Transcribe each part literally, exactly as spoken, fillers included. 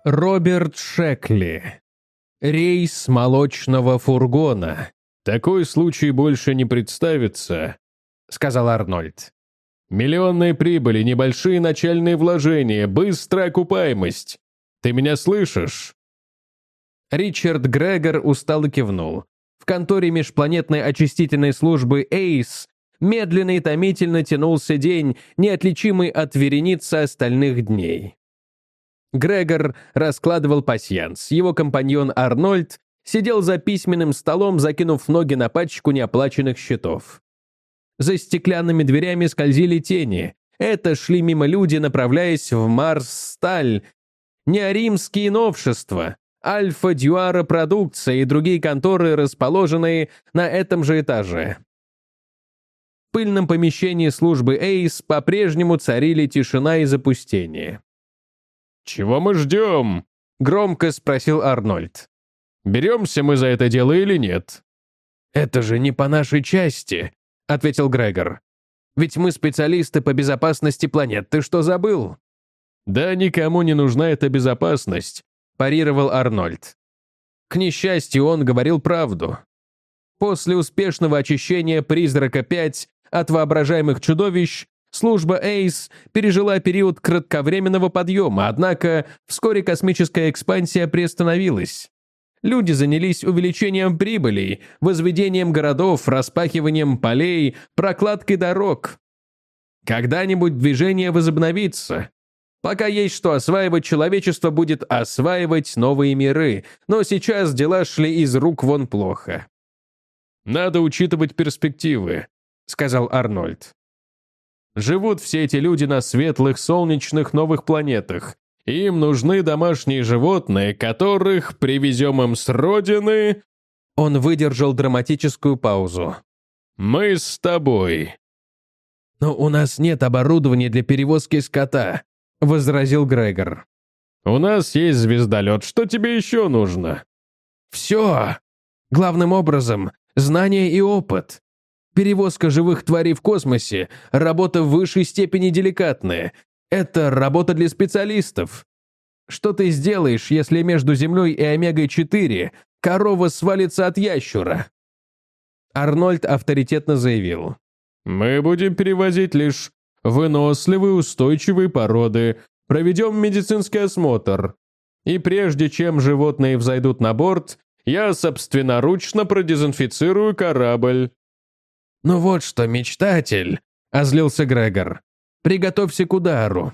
Роберт Шекли. Рейс молочного фургона. «Такой случай больше не представится», — сказал Арнольд. «Миллионные прибыли, небольшие начальные вложения, быстрая окупаемость. Ты меня слышишь?» Ричард Грегор устало кивнул. В конторе межпланетной очистительной службы «Эйс» медленно и томительно тянулся день, неотличимый от вереницы остальных дней. Грегор раскладывал пасьянс. Его компаньон Арнольд сидел за письменным столом, закинув ноги на пачку неоплаченных счетов. За стеклянными дверями скользили тени. Это шли мимо люди, направляясь в Марс-Сталь, неоримские новшества, Альфа-Дюара продукция и другие конторы, расположенные на этом же этаже. В пыльном помещении службы «Эйс» по-прежнему царили тишина и запустение. «Чего мы ждем?» — громко спросил Арнольд. «Беремся мы за это дело или нет?» «Это же не по нашей части», — ответил Грегор. «Ведь мы специалисты по безопасности планет. Ты что, забыл?» «Да никому не нужна эта безопасность», — парировал Арнольд. К несчастью, он говорил правду. После успешного очищения «Призрака пять» от воображаемых чудовищ, служба «Эйс» пережила период кратковременного подъема, однако вскоре космическая экспансия приостановилась. Люди занялись увеличением прибылей, возведением городов, распахиванием полей, прокладкой дорог. Когда-нибудь движение возобновится. Пока есть что осваивать, человечество будет осваивать новые миры, но сейчас дела шли из рук вон плохо. «Надо учитывать перспективы», — сказал Арнольд. «Живут все эти люди на светлых, солнечных новых планетах. Им нужны домашние животные, которых привезем им с родины...» Он выдержал драматическую паузу. «Мы с тобой». «Но у нас нет оборудования для перевозки скота», — возразил Грегор. «У нас есть звездолет. Что тебе еще нужно?» «Все. Главным образом, знания и опыт. Перевозка живых тварей в космосе — работа в высшей степени деликатная. Это работа для специалистов. Что ты сделаешь, если между Землей и Омегой четыре корова свалится от ящура?» Арнольд авторитетно заявил. «Мы будем перевозить лишь выносливые, устойчивые породы, проведем медицинский осмотр. И прежде чем животные взойдут на борт, я собственноручно продезинфицирую корабль». «Ну вот что, мечтатель», — озлился Грегор. «Приготовься к удару.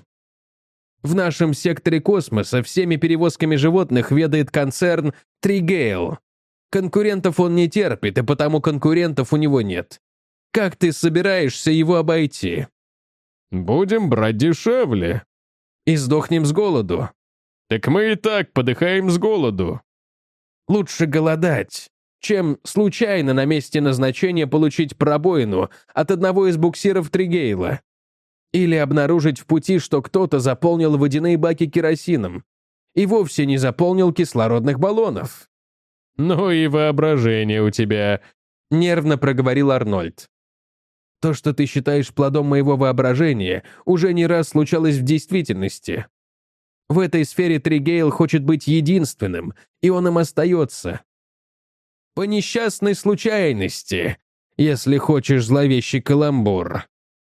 В нашем секторе космоса всеми перевозками животных ведает концерн Тригейл. Конкурентов он не терпит, и потому конкурентов у него нет. Как ты собираешься его обойти?» «Будем брать дешевле». «И сдохнем с голоду». «Так мы и так подыхаем с голоду». «Лучше голодать, чем случайно на месте назначения получить пробоину от одного из буксиров Тригейла. Или обнаружить в пути, что кто-то заполнил водяные баки керосином и вовсе не заполнил кислородных баллонов». «Ну и воображение у тебя», — нервно проговорил Арнольд. «То, что ты считаешь плодом моего воображения, уже не раз случалось в действительности. В этой сфере Тригейл хочет быть единственным, и он им остается. По несчастной случайности, если хочешь зловещий каламбур».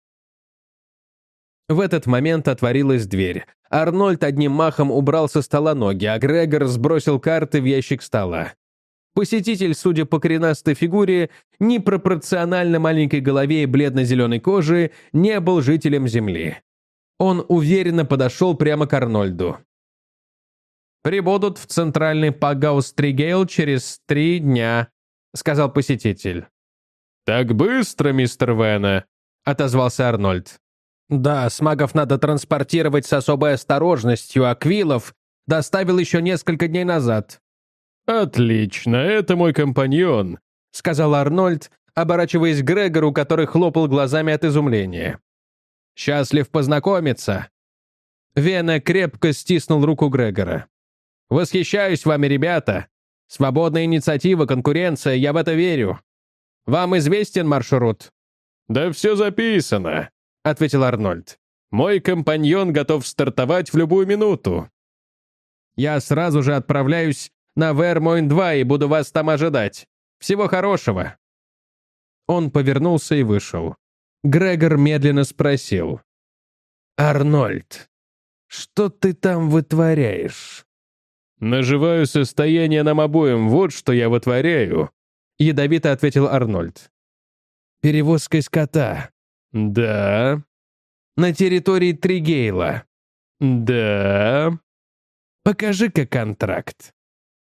В этот момент отворилась дверь. Арнольд одним махом убрал со стола ноги, а Грегор сбросил карты в ящик стола. Посетитель, судя по коренастой фигуре, непропорционально маленькой голове и бледно-зеленой коже, не был жителем Земли. Он уверенно подошел прямо к Арнольду. «Прибудут в центральный Пагаус Тригейл через три дня», — сказал посетитель. «Так быстро, мистер Вена», — отозвался Арнольд. «Да, смагов надо транспортировать с особой осторожностью, а Квиллов доставил еще несколько дней назад». «Отлично, это мой компаньон», — сказал Арнольд, оборачиваясь к Грегору, который хлопал глазами от изумления. «Счастлив познакомиться». Вена крепко стиснул руку Грегора. «Восхищаюсь вами, ребята. Свободная инициатива, конкуренция, я в это верю. Вам известен маршрут?» «Да все записано», — ответил Арнольд. «Мой компаньон готов стартовать в любую минуту». Я сразу же отправляюсь на Вермойн-два и буду вас там ожидать. Всего хорошего». Он повернулся и вышел. Грегор медленно спросил. «Арнольд, что ты там вытворяешь?» «Наживаю состояние нам обоим, вот что я вытворяю», — ядовито ответил Арнольд. «Перевозкой скота». «Да». «На территории Тригейла». «Да». «Покажи-ка контракт».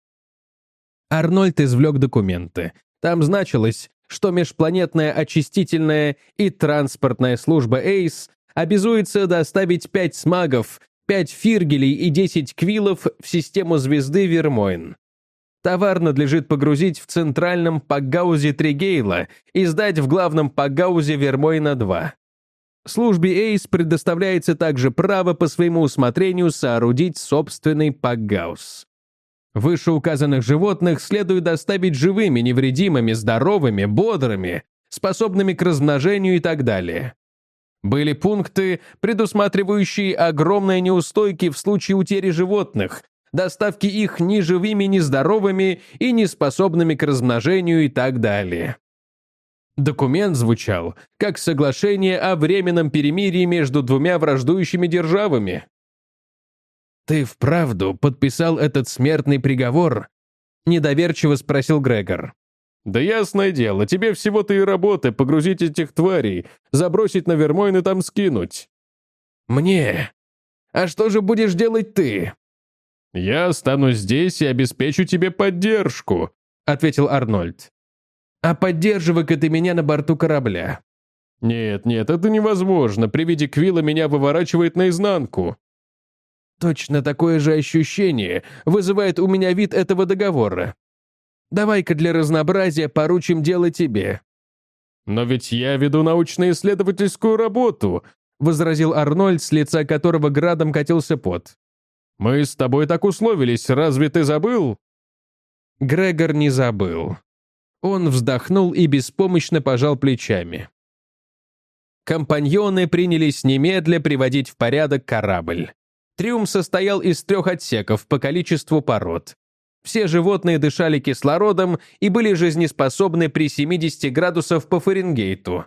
Арнольд извлек документы. Там значилось, что межпланетная очистительная и транспортная служба Эйс обязуется доставить пять смагов, пять фиргелей и десять квиллов в систему звезды Вермойн. Товар надлежит погрузить в центральном пакгаузе Тригейла и сдать в главном пакгаузе Вермойна-два. Службе Эйс предоставляется также право по своему усмотрению соорудить собственный пакгауз. Вышеуказанных животных следует доставить живыми, невредимыми, здоровыми, бодрыми, способными к размножению и так далее. Были пункты, предусматривающие огромные неустойки в случае утери животных, доставки их ни живыми, ни здоровыми и не способными к размножению и так далее. Документ звучал как соглашение о временном перемирии между двумя враждующими державами. «Ты вправду подписал этот смертный приговор?» — недоверчиво спросил Грегор. «Да ясное дело, тебе всего-то и работы погрузить этих тварей, забросить на Вермойн и там скинуть». «Мне? А что же будешь делать ты?» «Я останусь здесь и обеспечу тебе поддержку», — ответил Арнольд. «А поддерживай-ка ты меня на борту корабля». «Нет, нет, это невозможно. При виде Квилла меня выворачивает наизнанку». «Точно такое же ощущение вызывает у меня вид этого договора. Давай-ка для разнообразия поручим дело тебе». «Но ведь я веду научно-исследовательскую работу», — возразил Арнольд, с лица которого градом катился пот. «Мы с тобой так условились, разве ты забыл?» Грегор не забыл. Он вздохнул и беспомощно пожал плечами. Компаньоны принялись немедля приводить в порядок корабль. Трюм состоял из трех отсеков по количеству пород. Все животные дышали кислородом и были жизнеспособны при семидесяти градусах по Фаренгейту.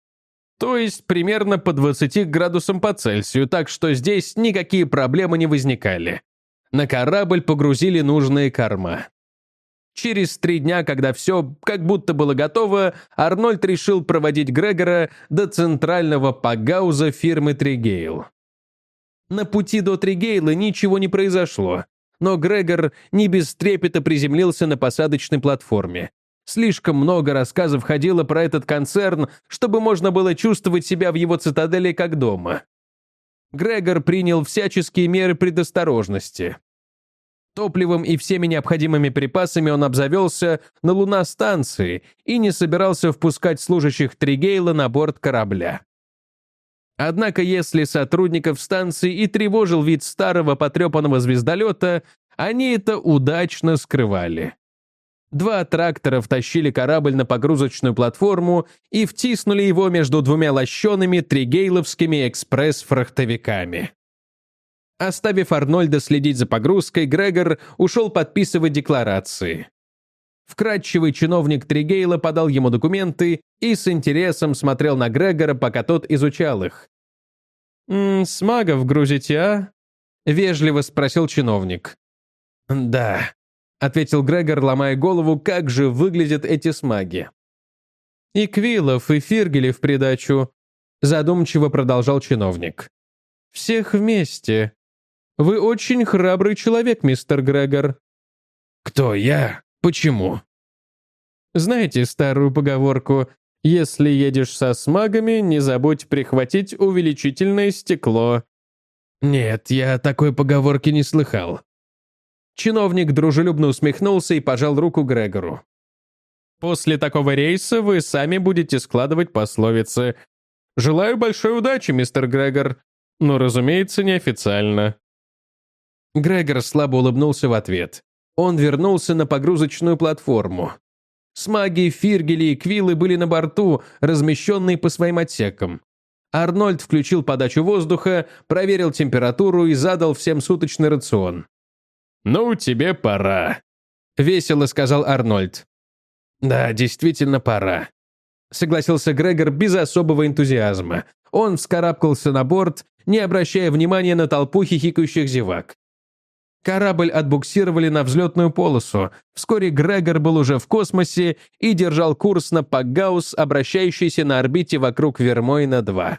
То есть примерно по двадцати градусам по Цельсию, так что здесь никакие проблемы не возникали. На корабль погрузили нужные корма. Через три дня, когда все как будто было готово, Арнольд решил проводить Грегора до центрального пакгауза фирмы Тригейл. На пути до Тригейла ничего не произошло, но Грегор не без трепета приземлился на посадочной платформе. Слишком много рассказов ходило про этот концерн, чтобы можно было чувствовать себя в его цитадели как дома. Грегор принял всяческие меры предосторожности. Топливом и всеми необходимыми припасами он обзавелся на луностанции и не собирался впускать служащих Тригейла на борт корабля. Однако если сотрудников станции и тревожил вид старого потрепанного звездолета, они это удачно скрывали. Два трактора втащили корабль на погрузочную платформу и втиснули его между двумя лощеными тригейловскими экспресс-фрахтовиками. Оставив Арнольда следить за погрузкой, Грегор ушел подписывать декларации. Вкрадчивый чиновник Тригейла подал ему документы и с интересом смотрел на Грегора, пока тот изучал их. «М, «С магов грузите, а?» — вежливо спросил чиновник. «Да», — ответил Грегор, ломая голову, как же выглядят эти смаги. «И Квиллов, и Фиргели в придачу», — задумчиво продолжал чиновник. «Всех вместе. Вы очень храбрый человек, мистер Грегор». «Кто я? Почему?» «Знаете старую поговорку: если едешь со смагами, не забудь прихватить увеличительное стекло». «Нет, я такой поговорки не слыхал». Чиновник дружелюбно усмехнулся и пожал руку Грегору. «После такого рейса вы сами будете складывать пословицы. Желаю большой удачи, мистер Грегор. Но, разумеется, неофициально». Грегор слабо улыбнулся в ответ. Он вернулся на погрузочную платформу. Смаги, Фиргели и Квиллы были на борту, размещенные по своим отсекам. Арнольд включил подачу воздуха, проверил температуру и задал всем суточный рацион. «Ну, тебе пора», — весело сказал Арнольд. «Да, действительно пора», — согласился Грегор без особого энтузиазма. Он вскарабкался на борт, не обращая внимания на толпу хихикающих зевак. Корабль отбуксировали на взлетную полосу. Вскоре Грегор был уже в космосе и держал курс на Пакгаус, обращающийся на орбите вокруг Вермойна-два.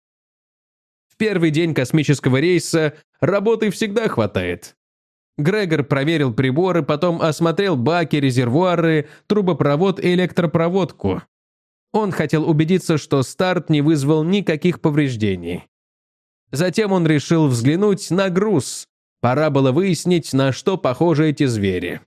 В первый день космического рейса работы всегда хватает. Грегор проверил приборы, потом осмотрел баки, резервуары, трубопровод и электропроводку. Он хотел убедиться, что старт не вызвал никаких повреждений. Затем он решил взглянуть на груз. Пора было выяснить, на что похожи эти звери.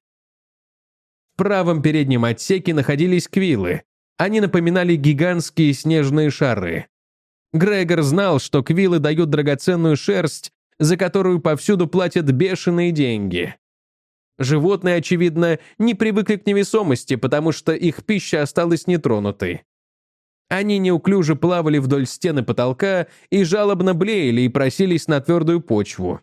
В правом переднем отсеке находились квиллы. Они напоминали гигантские снежные шары. Грегор знал, что квиллы дают драгоценную шерсть, за которую повсюду платят бешеные деньги. Животные, очевидно, не привыкли к невесомости, потому что их пища осталась нетронутой. Они неуклюже плавали вдоль стены потолка и жалобно блеяли и просились на твердую почву.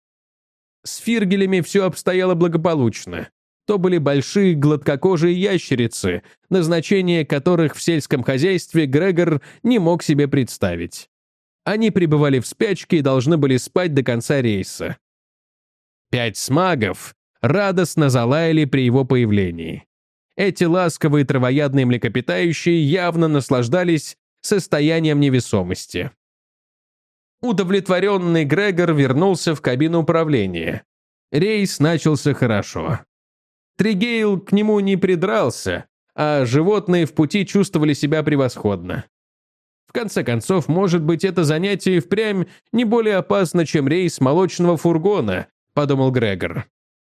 С фиргелями все обстояло благополучно. То были большие гладкокожие ящерицы, назначение которых в сельском хозяйстве Грегор не мог себе представить. Они пребывали в спячке и должны были спать до конца рейса. Пять смагов радостно залаяли при его появлении. Эти ласковые травоядные млекопитающие явно наслаждались состоянием невесомости. Удовлетворенный Грегор вернулся в кабину управления. Рейс начался хорошо. Тригейл к нему не придрался, а животные в пути чувствовали себя превосходно. В конце концов, может быть, это занятие впрямь не более опасно, чем рейс молочного фургона, подумал Грегор.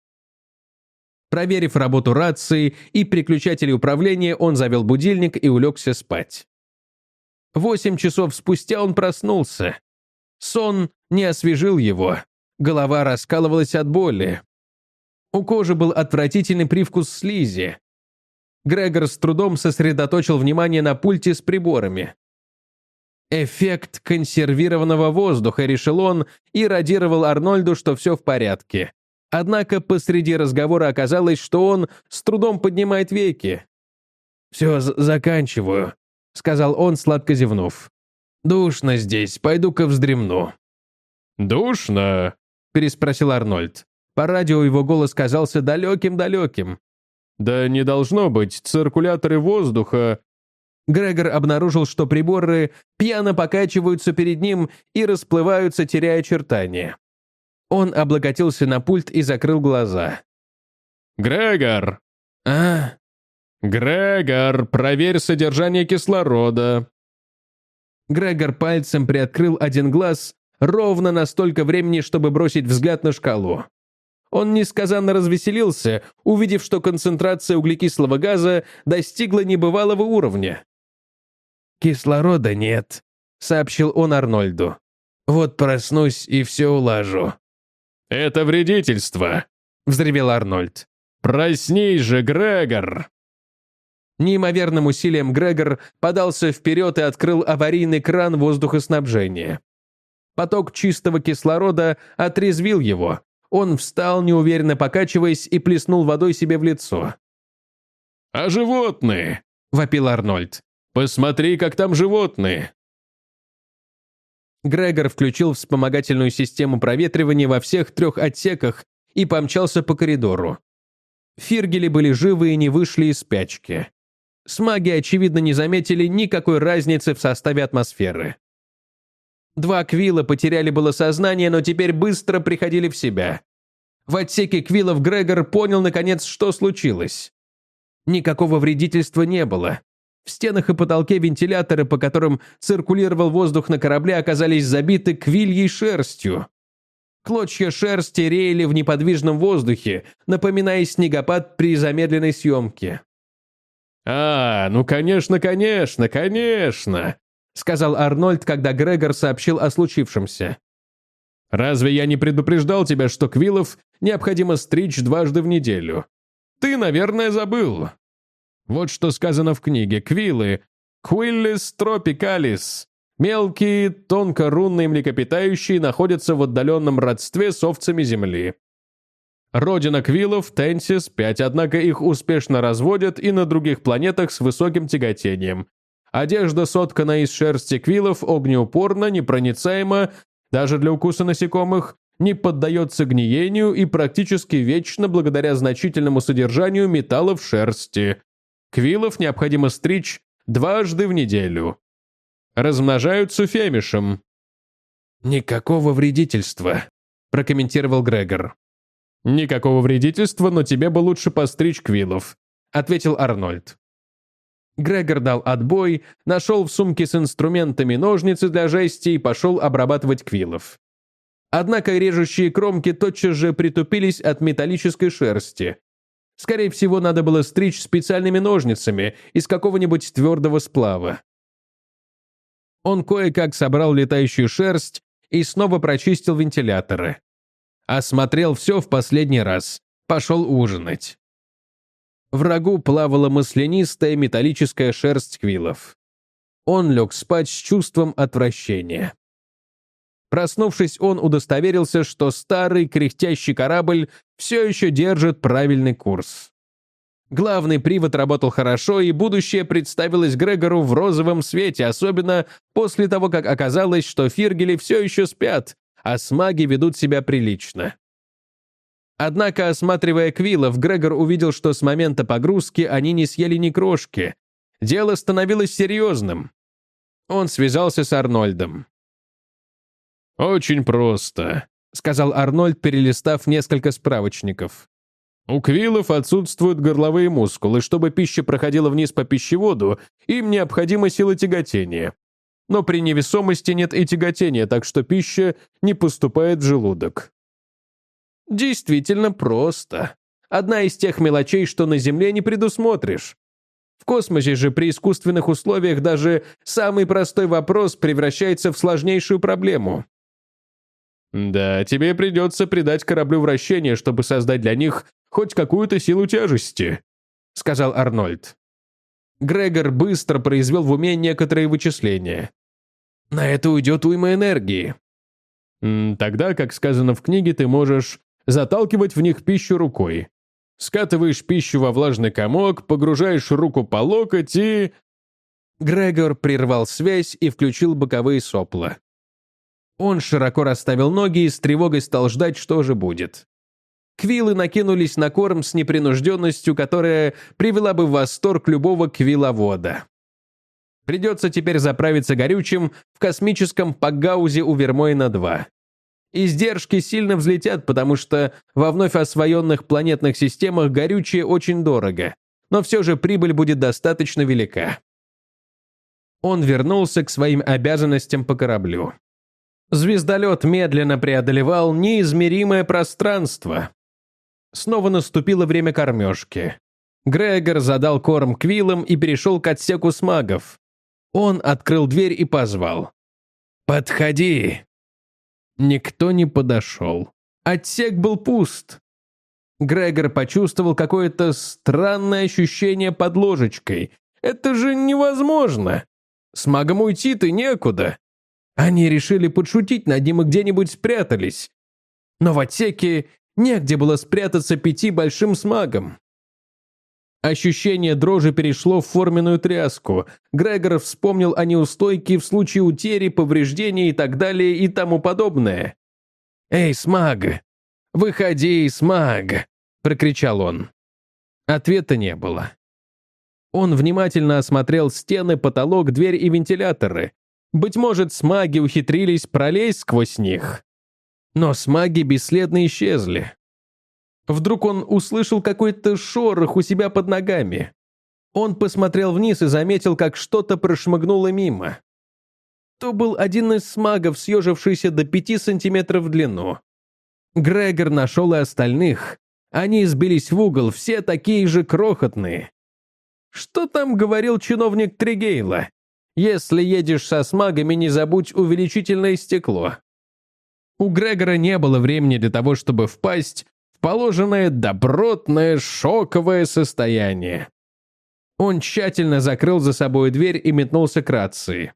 Проверив работу рации и переключателей управления, он завел будильник и улегся спать. Восемь часов спустя он проснулся. Сон не освежил его. Голова раскалывалась от боли. У кожи был отвратительный привкус слизи. Грегор с трудом сосредоточил внимание на пульте с приборами. «Эффект консервированного воздуха», — решил он и радировал Арнольду, что все в порядке. Однако посреди разговора оказалось, что он с трудом поднимает веки. «Все, заканчиваю», — сказал он, сладко зевнув. «Душно здесь, пойду-ка вздремну». «Душно?» — переспросил Арнольд. По радио его голос казался далеким-далеким. «Да не должно быть, циркуляторы воздуха...» Грегор обнаружил, что приборы пьяно покачиваются перед ним и расплываются, теряя очертания. Он облокотился на пульт и закрыл глаза. «Грегор!» «А?» «Грегор, проверь содержание кислорода!» Грегор пальцем приоткрыл один глаз ровно на столько времени, чтобы бросить взгляд на шкалу. Он несказанно развеселился, увидев, что концентрация углекислого газа достигла небывалого уровня. «Кислорода нет», — сообщил он Арнольду. «Вот проснусь и все улажу». «Это вредительство», — взревел Арнольд. «Проснись же, Грегор!» Неимоверным усилием Грегор подался вперед и открыл аварийный кран воздухоснабжения. Поток чистого кислорода отрезвил его. Он встал, неуверенно покачиваясь, и плеснул водой себе в лицо. «А животные?» — вопил Арнольд. «Посмотри, как там животные!» Грегор включил вспомогательную систему проветривания во всех трех отсеках и помчался по коридору. Фиргели были живы и не вышли из спячки. Смаги, очевидно, не заметили никакой разницы в составе атмосферы. Два квилла потеряли было сознание, но теперь быстро приходили в себя. В отсеке квиллов Грегор понял, наконец, что случилось. Никакого вредительства не было. В стенах и потолке вентиляторы, по которым циркулировал воздух на корабле, оказались забиты квильей шерстью. Клочья шерсти реяли в неподвижном воздухе, напоминая снегопад при замедленной съемке. «А, ну конечно, конечно, конечно!» — сказал Арнольд, когда Грегор сообщил о случившемся. «Разве я не предупреждал тебя, что квиллов необходимо стричь дважды в неделю? Ты, наверное, забыл. Вот что сказано в книге. Квиллы — Quillis tropicalis. Мелкие, тонкорунные млекопитающие находятся в отдаленном родстве с овцами земли. Родина квиллов – Тенсис пять, однако их успешно разводят и на других планетах с высоким тяготением. Одежда, сотканная из шерсти квиллов, огнеупорна, непроницаема, даже для укуса насекомых, не поддается гниению и практически вечно благодаря значительному содержанию металла в шерсти. Квиллов необходимо стричь дважды в неделю. Размножаются фемишем. «Никакого вредительства», – прокомментировал Грегор. «Никакого вредительства, но тебе бы лучше постричь квиллов», – ответил Арнольд. Грегор дал отбой, нашел в сумке с инструментами ножницы для жести и пошел обрабатывать квиллов. Однако режущие кромки тотчас же притупились от металлической шерсти. Скорее всего, надо было стричь специальными ножницами из какого-нибудь твердого сплава. Он кое-как собрал летающую шерсть и снова прочистил вентиляторы. Осмотрел все в последний раз. Пошел ужинать. В рагу плавала маслянистая металлическая шерсть квиллов. Он лег спать с чувством отвращения. Проснувшись, он удостоверился, что старый кряхтящий корабль все еще держит правильный курс. Главный привод работал хорошо, и будущее представилось Грегору в розовом свете, особенно после того, как оказалось, что фиргели все еще спят, а смаги ведут себя прилично. Однако, осматривая квиллов, Грегор увидел, что с момента погрузки они не съели ни крошки. Дело становилось серьезным. Он связался с Арнольдом. «Очень просто», — сказал Арнольд, перелистав несколько справочников. «У квиллов отсутствуют горловые мускулы. Чтобы пища проходила вниз по пищеводу, им необходима сила тяготения. Но при невесомости нет и тяготения, так что пища не поступает в желудок». Действительно просто. Одна из тех мелочей, что на Земле не предусмотришь. В космосе же при искусственных условиях даже самый простой вопрос превращается в сложнейшую проблему. «Да, тебе придется придать кораблю вращение, чтобы создать для них хоть какую-то силу тяжести», — сказал Арнольд. Грегор быстро произвел в уме некоторые вычисления. На это уйдет уйма энергии. «Тогда, как сказано в книге, ты можешь заталкивать в них пищу рукой. Скатываешь пищу во влажный комок, погружаешь руку по локоть и...» Грегор прервал связь и включил боковые сопла. Он широко расставил ноги и с тревогой стал ждать, что же будет. Квиллы накинулись на корм с непринужденностью, которая привела бы в восторг любого квилловода. Придется теперь заправиться горючим в космическом Пагаузе у Вермоина-два. Издержки сильно взлетят, потому что во вновь освоенных планетных системах горючее очень дорого, но все же прибыль будет достаточно велика. Он вернулся к своим обязанностям по кораблю. Звездолет медленно преодолевал неизмеримое пространство. Снова наступило время кормежки. Грегор задал корм квиллам и перешел к отсеку смагов. Он открыл дверь и позвал. «Подходи!» Никто не подошел. Отсек был пуст. Грегор почувствовал какое-то странное ощущение под ложечкой. Это же невозможно! С магом уйти-то некуда. Они решили подшутить над ним и где-нибудь спрятались. Но в отсеке негде было спрятаться пяти большим смагам. Ощущение дрожи перешло в форменную тряску. Грегор вспомнил о неустойке в случае утери, повреждений и так далее и тому подобное. «Эй, смаг! Выходи, смаг!» – прокричал он. Ответа не было. Он внимательно осмотрел стены, потолок, дверь и вентиляторы. Быть может, смаги ухитрились пролезть сквозь них. Но смаги бесследно исчезли. Вдруг он услышал какой-то шорох у себя под ногами. Он посмотрел вниз и заметил, как что-то прошмыгнуло мимо. То был один из смагов, съежившийся до пяти сантиметров в длину. Грегор нашел и остальных. Они сбились в угол, все такие же крохотные. Что там говорил чиновник Тригейла? Если едешь со смагами, не забудь увеличительное стекло. У Грегора не было времени для того, чтобы впасть в положенное добротное шоковое состояние. Он тщательно закрыл за собой дверь и метнулся к рации.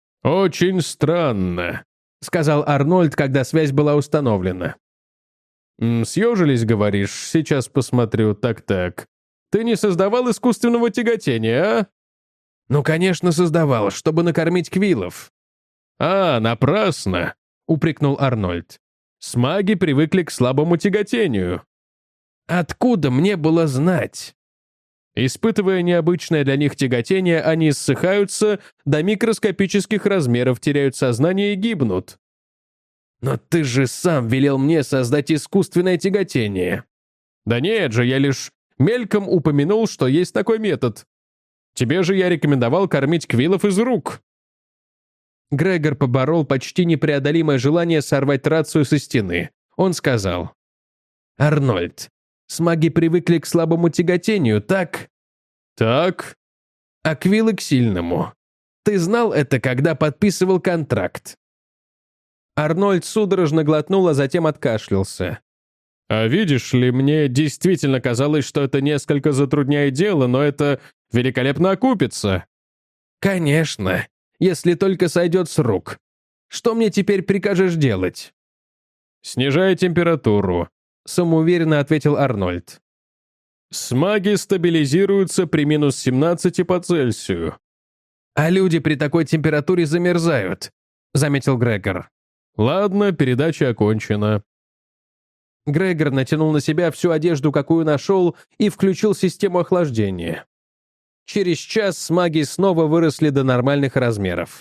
«Очень странно», — сказал Арнольд, когда связь была установлена. М, «Съежились, говоришь? Сейчас посмотрю. Так-так. Ты не создавал искусственного тяготения, а?» «Ну, конечно, создавал, чтобы накормить квиллов». «А, напрасно», — упрекнул Арнольд. «Смаги привыкли к слабому тяготению». «Откуда мне было знать?» Испытывая необычное для них тяготение, они ссыхаются, до микроскопических размеров теряют сознание и гибнут. «Но ты же сам велел мне создать искусственное тяготение». «Да нет же, я лишь мельком упомянул, что есть такой метод. Тебе же я рекомендовал кормить квиллов из рук». Грегор поборол почти непреодолимое желание сорвать рацию со стены. Он сказал: «Арнольд, смаги привыкли к слабому тяготению, так?» «Так». «А квиллы к сильному. Ты знал это, когда подписывал контракт?» Арнольд судорожно глотнул, а затем откашлялся. «А видишь ли, мне действительно казалось, что это несколько затрудняет дело, но это великолепно окупится». «Конечно, если только сойдет с рук. Что мне теперь прикажешь делать?» «Снижай температуру», — самоуверенно ответил Арнольд. «Смаги стабилизируются при минус семнадцати по Цельсию». «А люди при такой температуре замерзают», — заметил Грегор. «Ладно, передача окончена». Грегор натянул на себя всю одежду, какую нашел, и включил систему охлаждения. Через час смаги снова выросли до нормальных размеров.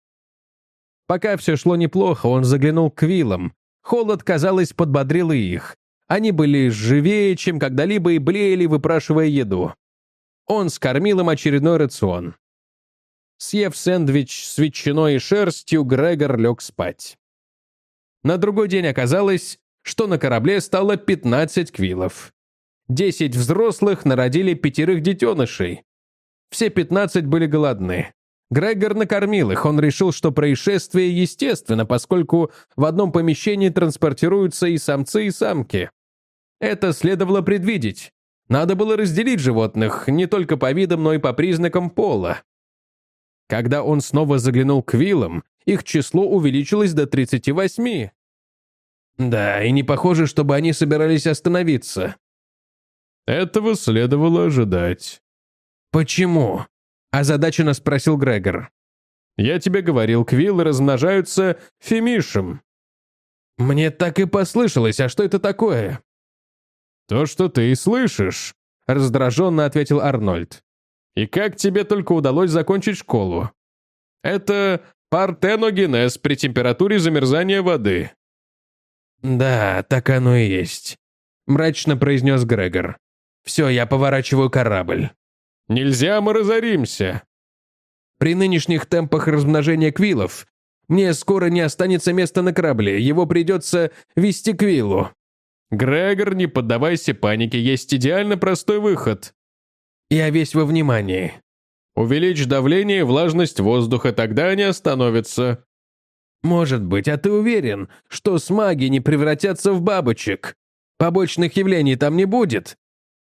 Пока все шло неплохо, он заглянул к квиллам. Холод, казалось, подбодрил и их. Они были живее, чем когда-либо, и блеяли, выпрашивая еду. Он скормил им очередной рацион. Съев сэндвич с ветчиной и шерстью, Грегор лег спать. На другой день оказалось, что на корабле стало пятнадцать квиллов. Десять взрослых народили пятерых детенышей. Все пятнадцать были голодны. Грегор накормил их, он решил, что происшествие естественно, поскольку в одном помещении транспортируются и самцы, и самки. Это следовало предвидеть. Надо было разделить животных не только по видам, но и по признакам пола. Когда он снова заглянул к квиллам, их число увеличилось до тридцати восьми. Да, и не похоже, чтобы они собирались остановиться. Этого следовало ожидать. «Почему?» – озадаченно спросил Грегор. «Я тебе говорил, квиллы размножаются фемишем». «Мне так и послышалось, а что это такое?» «То, что ты и слышишь», – раздраженно ответил Арнольд. «И как тебе только удалось закончить школу? Это партеногенез при температуре замерзания воды». «Да, так оно и есть», – мрачно произнес Грегор. «Все, я поворачиваю корабль». «Нельзя, мы разоримся». «При нынешних темпах размножения квиллов мне скоро не останется места на корабле, его придется вести к квиллу». «Грегор, не поддавайся панике, есть идеально простой выход». «Я весь во внимании». «Увеличь давление и влажность воздуха, тогда они остановятся». «Может быть, а ты уверен, что смаги не превратятся в бабочек? Побочных явлений там не будет?»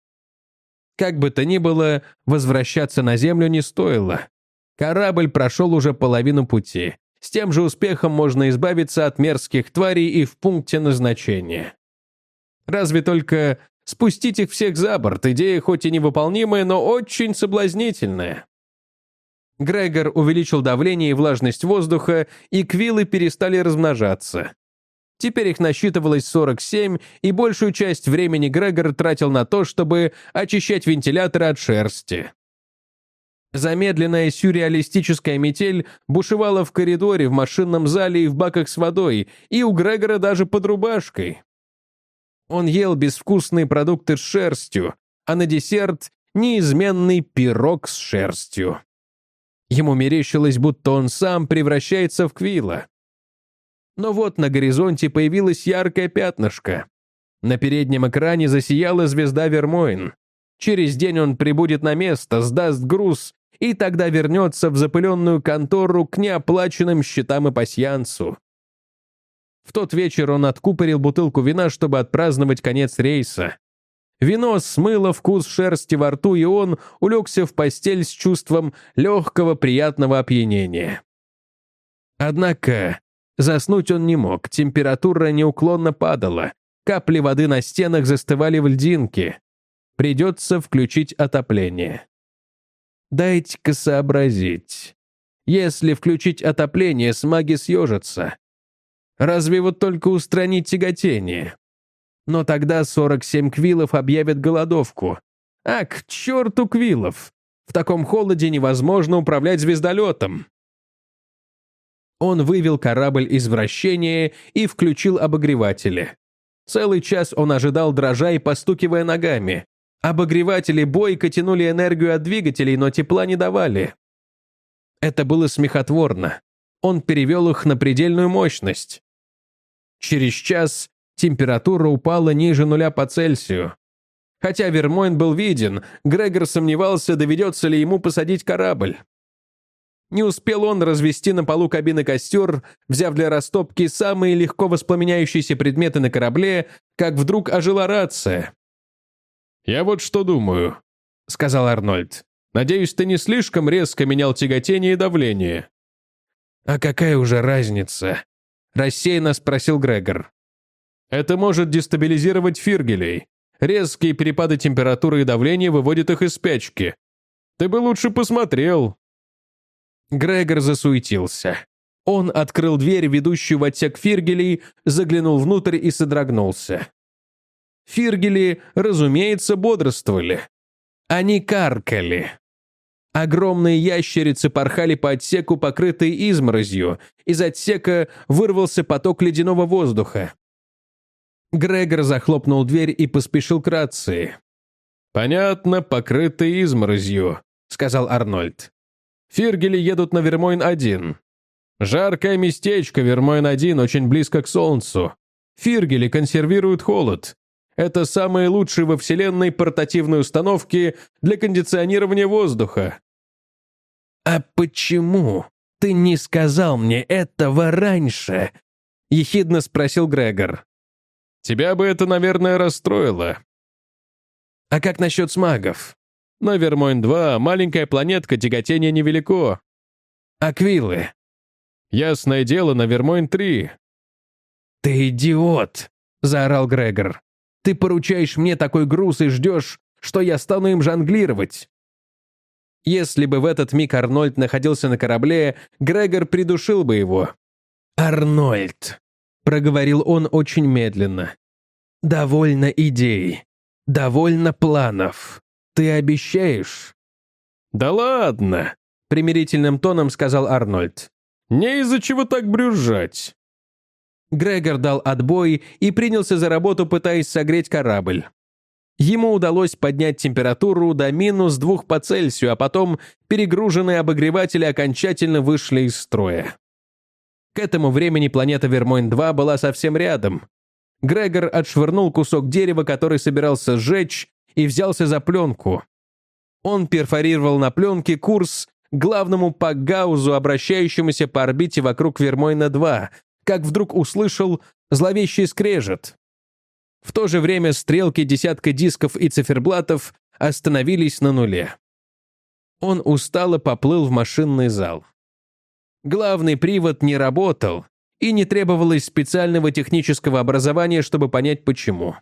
Как бы то ни было, возвращаться на Землю не стоило. Корабль прошел уже половину пути. С тем же успехом можно избавиться от мерзких тварей и в пункте назначения. Разве только спустить их всех за борт, идея хоть и невыполнимая, но очень соблазнительная. Грегор увеличил давление и влажность воздуха, и квиллы перестали размножаться. Теперь их насчитывалось сорок семь, и большую часть времени Грегор тратил на то, чтобы очищать вентиляторы от шерсти. Замедленная сюрреалистическая метель бушевала в коридоре, в машинном зале и в баках с водой, и у Грегора даже под рубашкой. Он ел безвкусные продукты с шерстью, а на десерт – неизменный пирог с шерстью. Ему мерещилось, будто он сам превращается в квилла. Но вот на горизонте появилось яркое пятнышко. На переднем экране засияла звезда Вермоин. Через день он прибудет на место, сдаст груз и тогда вернется в запыленную контору к неоплаченным счетам и пасьянсу. В тот вечер он откупорил бутылку вина, чтобы отпраздновать конец рейса. Вино смыло вкус шерсти во рту, и он улегся в постель с чувством легкого приятного опьянения. Однако заснуть он не мог, температура неуклонно падала, Капли воды на стенах застывали в льдинки. Придется включить отопление. Дайте-ка сообразить. Если включить отопление, смаги съежатся. Разве вот только устранить тяготение? Но тогда сорок семь квиллов объявят голодовку. А к черту квиллов! В таком холоде невозможно управлять звездолетом. Он вывел корабль из вращения и включил обогреватели. Целый час он ожидал, дрожа и постукивая ногами. Обогреватели бойко тянули энергию от двигателей, но тепла не давали. Это было смехотворно. Он перевел их на предельную мощность. Через час температура упала ниже нуля по Цельсию. Хотя Вермойн был виден, Грегор сомневался, доведется ли ему посадить корабль. Не успел он развести на полу кабины костер, взяв для растопки самые легко воспламеняющиеся предметы на корабле, как вдруг ожила рация. «Я вот что думаю», — сказал Арнольд. «Надеюсь, ты не слишком резко менял тяготение и давление». «А какая уже разница?» — рассеянно спросил Грегор. «Это может дестабилизировать фиргелей. Резкие перепады температуры и давления выводят их из спячки. Ты бы лучше посмотрел». Грегор засуетился. Он открыл дверь, ведущую в отсек фиргелей, заглянул внутрь и содрогнулся. Фиргели, разумеется, бодрствовали. Они каркали. Огромные ящерицы порхали по отсеку, покрытые изморозью. Из отсека вырвался поток ледяного воздуха. Грегор захлопнул дверь и поспешил к рации. «Понятно, покрытые изморозью», — сказал Арнольд. «Фиргели едут на Вермойн один. Жаркое местечко, Вермойн один, очень близко к Солнцу. Фиргели консервируют холод. Это самые лучшие во Вселенной портативные установки для кондиционирования воздуха». «А почему ты не сказал мне этого раньше?» — ехидно спросил Грегор. «Тебя бы это, наверное, расстроило». «А как насчет смагов?» «На Вермойн два маленькая планетка, тяготение невелико». «Аквилы?» «Ясное дело, на Вермойн три». «Ты идиот!» — заорал Грегор. «Ты поручаешь мне такой груз и ждешь, что я стану им жонглировать». Если бы в этот миг Арнольд находился на корабле, Грегор придушил бы его. «Арнольд», — проговорил он очень медленно, — «довольно идей, довольно планов. Ты обещаешь?» «Да ладно», — примирительным тоном сказал Арнольд. «Не из-за чего так брюзжать». Грегор дал отбой и принялся за работу, пытаясь согреть корабль. Ему удалось поднять температуру до минус двух по Цельсию, а потом перегруженные обогреватели окончательно вышли из строя. К этому времени планета Вермойн два была совсем рядом. Грегор отшвырнул кусок дерева, который собирался сжечь, и взялся за пленку. Он перфорировал на пленке курс к главному пакгаузу, обращающемуся по орбите вокруг Вермойна два, как вдруг услышал зловещий скрежет. В то же время стрелки десятка дисков и циферблатов остановились на нуле. Он устало поплыл в машинный зал. Главный привод не работал, и не требовалось специального технического образования, чтобы понять почему.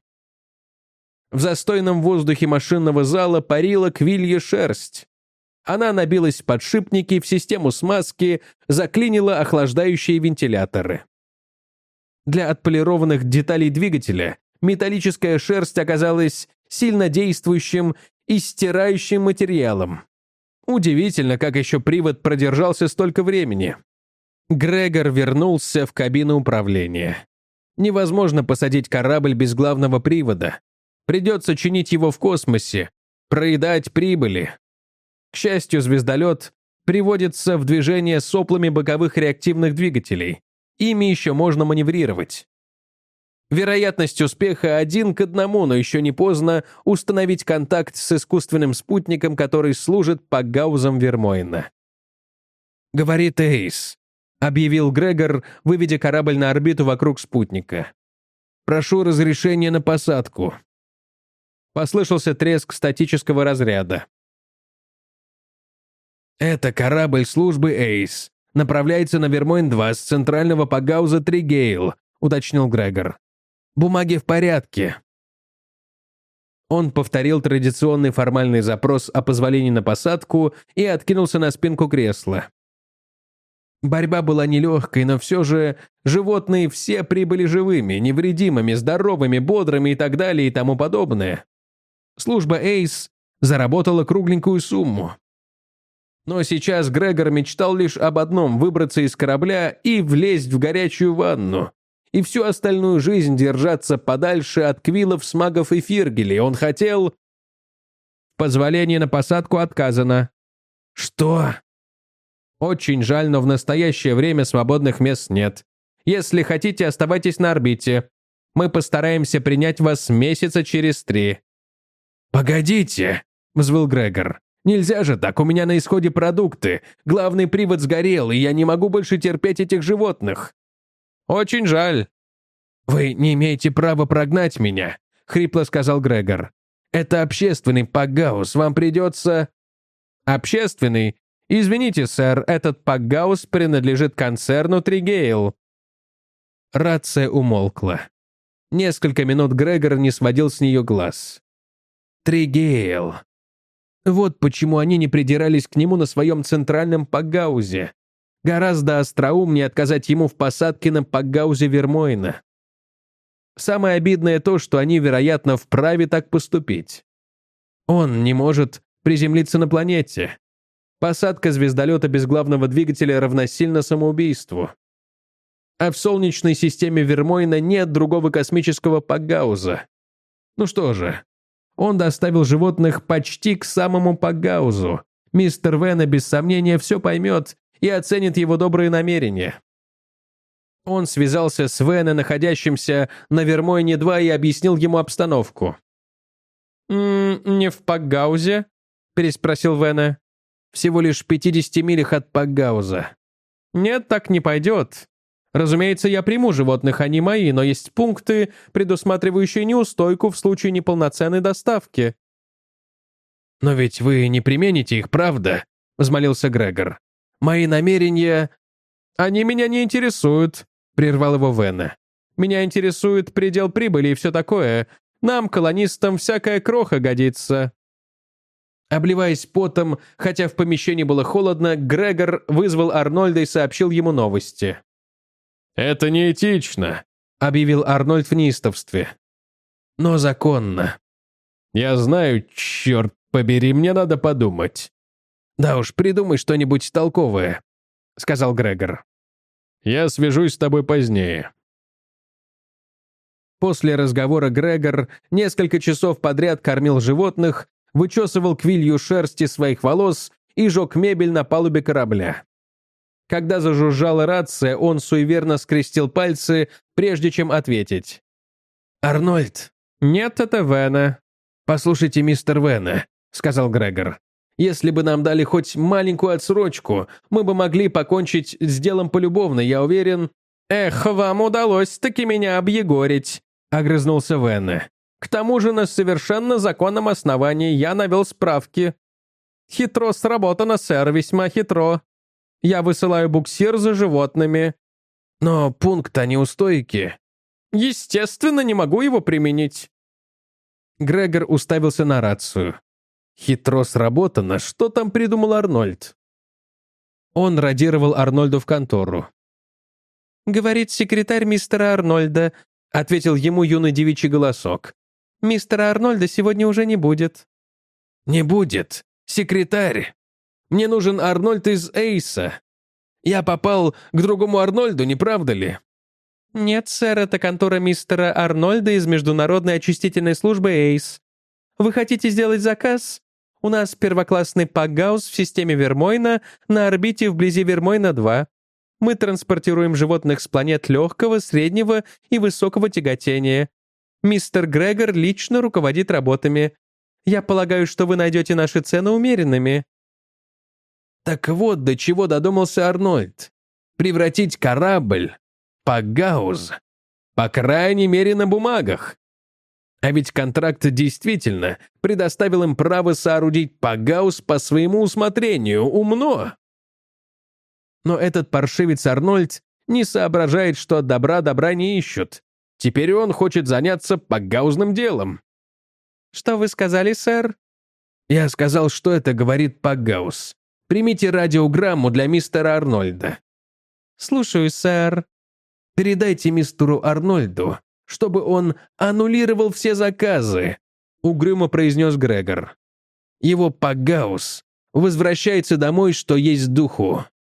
В застойном воздухе машинного зала парила квилья шерсть. Она набилась в подшипники, в систему смазки, заклинила охлаждающие вентиляторы. Для отполированных деталей двигателя металлическая шерсть оказалась сильно действующим и стирающим материалом. Удивительно, как еще привод продержался столько времени. Грегор вернулся в кабину управления. Невозможно посадить корабль без главного привода. Придется чинить его в космосе, проедать прибыли. К счастью, звездолет приводится в движение соплами боковых реактивных двигателей. Ими еще можно маневрировать. Вероятность успеха один к одному, но еще не поздно установить контакт с искусственным спутником, который служит пакгаузом Вермойна. «Говорит Эйс», — объявил Грегор, выведя корабль на орбиту вокруг спутника. «Прошу разрешения на посадку». Послышался треск статического разряда. «Это корабль службы Эйс. Направляется на Вермойн два с центрального пакгауза три Гейл», — уточнил Грегор. Бумаги в порядке». Он повторил традиционный формальный запрос о позволении на посадку и откинулся на спинку кресла. Борьба была нелегкой, но все же животные все прибыли живыми, невредимыми, здоровыми, бодрыми и так далее и тому подобное. Служба Эйс заработала кругленькую сумму. Но сейчас Грегор мечтал лишь об одном – выбраться из корабля и влезть в горячую ванну. И всю остальную жизнь держаться подальше от квиллов, смагов и фиргелей. Он хотел... Позволение на посадку отказано. Что? Очень жаль, но в настоящее время свободных мест нет. Если хотите, оставайтесь на орбите. Мы постараемся принять вас месяца через три. «Погодите!» – взвыл Грегор. «Нельзя же так, у меня на исходе продукты. Главный привод сгорел, и я не могу больше терпеть этих животных». «Очень жаль». «Вы не имеете права прогнать меня», — хрипло сказал Грегор. «Это общественный пакгаус, вам придется...» «Общественный? Извините, сэр, этот пакгаус принадлежит концерну Тригейл». Рация умолкла. Несколько минут Грегор не сводил с нее глаз. Тригейл. Вот почему они не придирались к нему на своем центральном пакгаузе. Гораздо остроумнее отказать ему в посадке на пакгаузе Вермойна. Самое обидное то, что они, вероятно, вправе так поступить. Он не может приземлиться на планете. Посадка звездолета без главного двигателя равносильна самоубийству. А в Солнечной системе Вермойна нет другого космического пакгауза. Ну что же, он доставил животных почти к самому пакгаузу. Мистер Вена без сомнения все поймет и оценит его добрые намерения. Он связался с Вене, находящимся на Вермойне-два, и объяснил ему обстановку. «М-м, «Не в пакгаузе?» – переспросил Вене. «Всего лишь в пятидесяти милях от пакгауза». «Нет, так не пойдет. Разумеется, я приму животных, они мои, но есть пункты, предусматривающие неустойку в случае неполноценной доставки». «Но ведь вы не примените их, правда?» – взмолился Грегор. «Мои намерения...» «Они меня не интересуют», — прервал его Вена. «Меня интересует предел прибыли и все такое. Нам, колонистам, всякая кроха годится». Обливаясь потом, хотя в помещении было холодно, Грегор вызвал Арнольда и сообщил ему новости. «Это неэтично», — объявил Арнольд в неистовстве. «Но законно». «Я знаю, черт побери, мне надо подумать». «Да уж, придумай что-нибудь толковое», — сказал Грегор. «Я свяжусь с тобой позднее». После разговора Грегор несколько часов подряд кормил животных, вычесывал квилью шерсти своих волос и жег мебель на палубе корабля. Когда зажужжала рация, он суеверно скрестил пальцы, прежде чем ответить. «Арнольд». «Нет, это Вена». «Послушайте, мистер Вена», — сказал Грегор. «Если бы нам дали хоть маленькую отсрочку, мы бы могли покончить с делом полюбовно, я уверен». «Эх, вам удалось таки меня объегорить», — огрызнулся Вена. «К тому же на совершенно законном основании я навел справки». «Хитро сработано, сэр, весьма хитро. Я высылаю буксир за животными». «Но пункт о неустойке». «Естественно, не могу его применить». Грегор уставился на рацию. Хитро сработано, что там придумал Арнольд? Он радировал Арнольду в контору. «Говорит секретарь мистера Арнольда», — ответил ему юный девичий голосок. «Мистера Арнольда сегодня уже не будет». «Не будет. Секретарь. Мне нужен Арнольд из Эйса. Я попал к другому Арнольду, не правда ли?» «Нет, сэр, это контора мистера Арнольда из Международной очистительной службы Эйс. Вы хотите сделать заказ? У нас первоклассный пакгаус в системе Вермойна на орбите вблизи Вермойна-два. Мы транспортируем животных с планет легкого, среднего и высокого тяготения. Мистер Грегор лично руководит работами. Я полагаю, что вы найдете наши цены умеренными». Так вот, до чего додумался Арнольд. Превратить корабль в пакгаус. По крайней мере, на бумагах. А ведь контракт действительно предоставил им право соорудить пакгаус по своему усмотрению. Умно. Но этот паршивец Арнольд не соображает, что от добра добра не ищут. Теперь он хочет заняться пакгаузным делом». «Что вы сказали, сэр?» «Я сказал, что это говорит Пакгаус. Примите радиограмму для мистера Арнольда». «Слушаю, сэр». «Передайте мистеру Арнольду, чтобы он аннулировал все заказы», — угрюмо произнес Грегор. «Его Пакгаус возвращается домой, что есть духу».